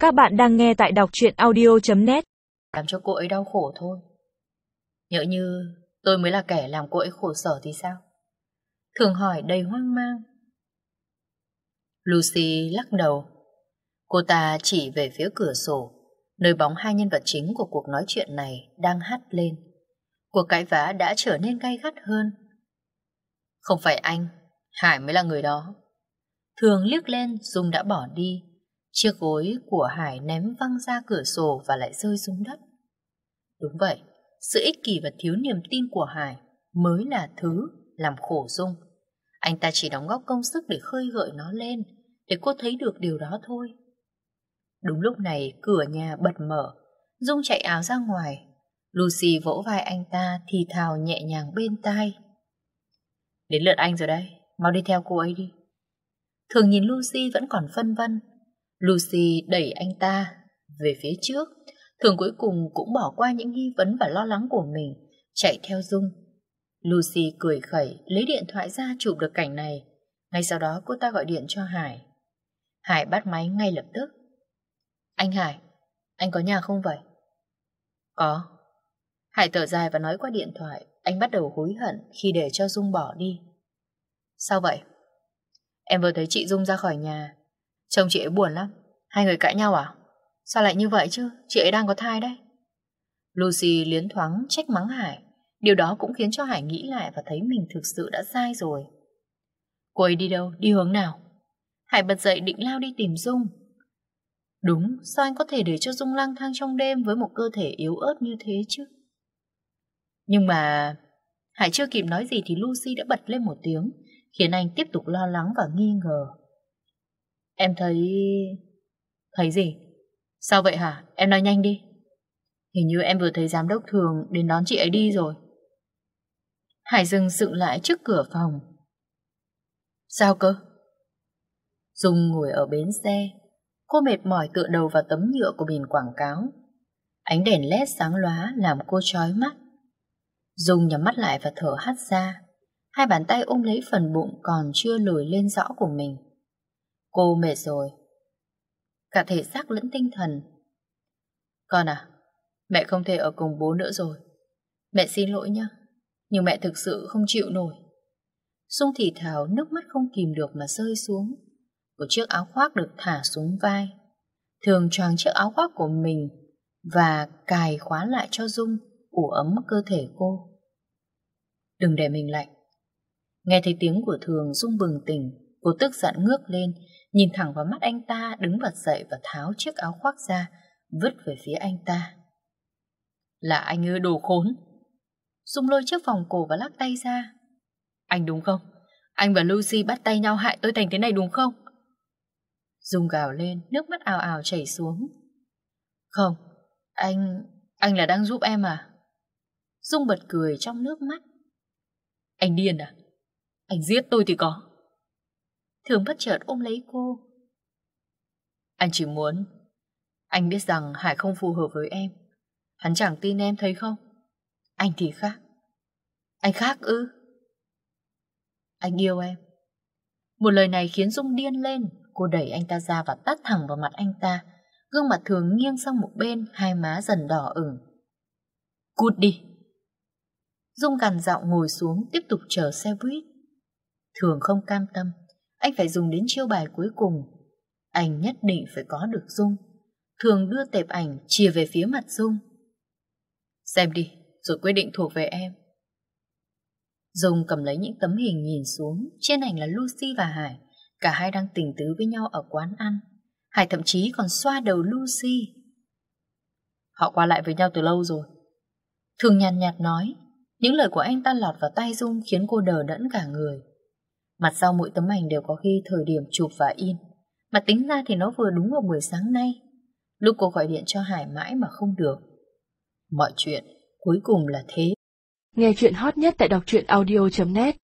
Các bạn đang nghe tại đọc truyện audio.net. Làm cho cô ấy đau khổ thôi. Nhỡ như tôi mới là kẻ làm cô ấy khổ sở thì sao? Thường hỏi đầy hoang mang. Lucy lắc đầu. Cô ta chỉ về phía cửa sổ, nơi bóng hai nhân vật chính của cuộc nói chuyện này đang hắt lên. Cuộc cãi vã đã trở nên gay gắt hơn. Không phải anh, Hải mới là người đó. Thường liếc lên, Dung đã bỏ đi. Chiếc gối của Hải ném văng ra cửa sổ và lại rơi xuống đất. Đúng vậy, sự ích kỷ và thiếu niềm tin của Hải mới là thứ làm khổ Dung. Anh ta chỉ đóng góp công sức để khơi gợi nó lên, để cô thấy được điều đó thôi. Đúng lúc này cửa nhà bật mở, Dung chạy áo ra ngoài. Lucy vỗ vai anh ta thì thào nhẹ nhàng bên tai. Đến lượt anh rồi đây, mau đi theo cô ấy đi. Thường nhìn Lucy vẫn còn phân vân. Lucy đẩy anh ta về phía trước. Thường cuối cùng cũng bỏ qua những nghi vấn và lo lắng của mình, chạy theo Dung. Lucy cười khẩy, lấy điện thoại ra chụp được cảnh này. Ngay sau đó cô ta gọi điện cho Hải. Hải bắt máy ngay lập tức. Anh Hải, anh có nhà không vậy? Có. Hải thở dài và nói qua điện thoại. Anh bắt đầu hối hận khi để cho Dung bỏ đi. Sao vậy? Em vừa thấy chị Dung ra khỏi nhà. Chồng chị ấy buồn lắm. Hai người cãi nhau à? Sao lại như vậy chứ? Chị ấy đang có thai đấy. Lucy liến thoáng trách mắng Hải. Điều đó cũng khiến cho Hải nghĩ lại và thấy mình thực sự đã sai rồi. Cô ấy đi đâu? Đi hướng nào? Hải bật dậy định lao đi tìm Dung. Đúng, sao anh có thể để cho Dung lang thang trong đêm với một cơ thể yếu ớt như thế chứ? Nhưng mà... Hải chưa kịp nói gì thì Lucy đã bật lên một tiếng, khiến anh tiếp tục lo lắng và nghi ngờ. Em thấy... Thấy gì? Sao vậy hả? Em nói nhanh đi. Hình như em vừa thấy giám đốc Thường đến đón chị ấy đi rồi. Hải dừng sững lại trước cửa phòng. Sao cơ? Dung ngồi ở bến xe. Cô mệt mỏi tựa đầu vào tấm nhựa của biển quảng cáo. Ánh đèn led sáng lóa làm cô chói mắt. Dung nhắm mắt lại và thở hắt ra. Hai bàn tay ôm lấy phần bụng còn chưa lồi lên rõ của mình. Cô mệt rồi, cả thể xác lẫn tinh thần. Con à, mẹ không thể ở cùng bố nữa rồi. Mẹ xin lỗi nhé, nhưng mẹ thực sự không chịu nổi. Dung thì thào, nước mắt không kìm được mà rơi xuống. Một chiếc áo khoác được thả xuống vai. Thường choàng chiếc áo khoác của mình và cài khóa lại cho Dung, ủ ấm cơ thể cô. Đừng để mình lạnh. Nghe thấy tiếng của Thường, Dung bừng tỉnh. Cô tức giận ngước lên, nhìn thẳng vào mắt anh ta, đứng bật dậy và tháo chiếc áo khoác ra, vứt về phía anh ta. Là anh ư, đồ khốn. Dung lôi chiếc vòng cổ và lắc tay ra. Anh đúng không? Anh và Lucy bắt tay nhau hại tôi thành thế này đúng không? Dung gào lên, nước mắt ào ào chảy xuống. Không, anh là đang giúp em à? Dung bật cười trong nước mắt. Anh điên à? Anh giết tôi thì có. Thường bất chợt ôm lấy cô. Anh chỉ muốn... Anh biết rằng Hải không phù hợp với em. Hắn chẳng tin em thấy không? Anh thì khác. Anh khác ư? Anh yêu em. Một lời này khiến Dung điên lên. Cô đẩy anh ta ra và tát thẳng vào mặt anh ta. Gương mặt Thường nghiêng sang một bên, hai má dần đỏ ửng. Cút đi. Dung gằn giọng ngồi xuống, tiếp tục chờ xe buýt. Thường không cam tâm. Anh phải dùng đến chiêu bài cuối cùng. Anh nhất định phải có được Dung. Thường đưa tệp ảnh chìa về phía mặt Dung. Xem đi, rồi quyết định thuộc về em. Dung cầm lấy những tấm hình nhìn xuống. Trên ảnh là Lucy và Hải. Cả hai đang tình tứ với nhau ở quán ăn. Hải thậm chí còn xoa đầu Lucy. Họ qua lại với nhau từ lâu rồi. Thường nhàn nhạt nói. Những lời của anh ta lọt vào tai Dung khiến cô đờ đẫn cả người. Mặt sau mỗi tấm ảnh đều có ghi thời điểm chụp và in. Mà tính ra thì nó vừa đúng vào buổi sáng nay, lúc cô gọi điện cho Hải mãi mà không được. Mọi chuyện cuối cùng là thế. Nghe chuyện hot nhất tại đọc truyện audio.net.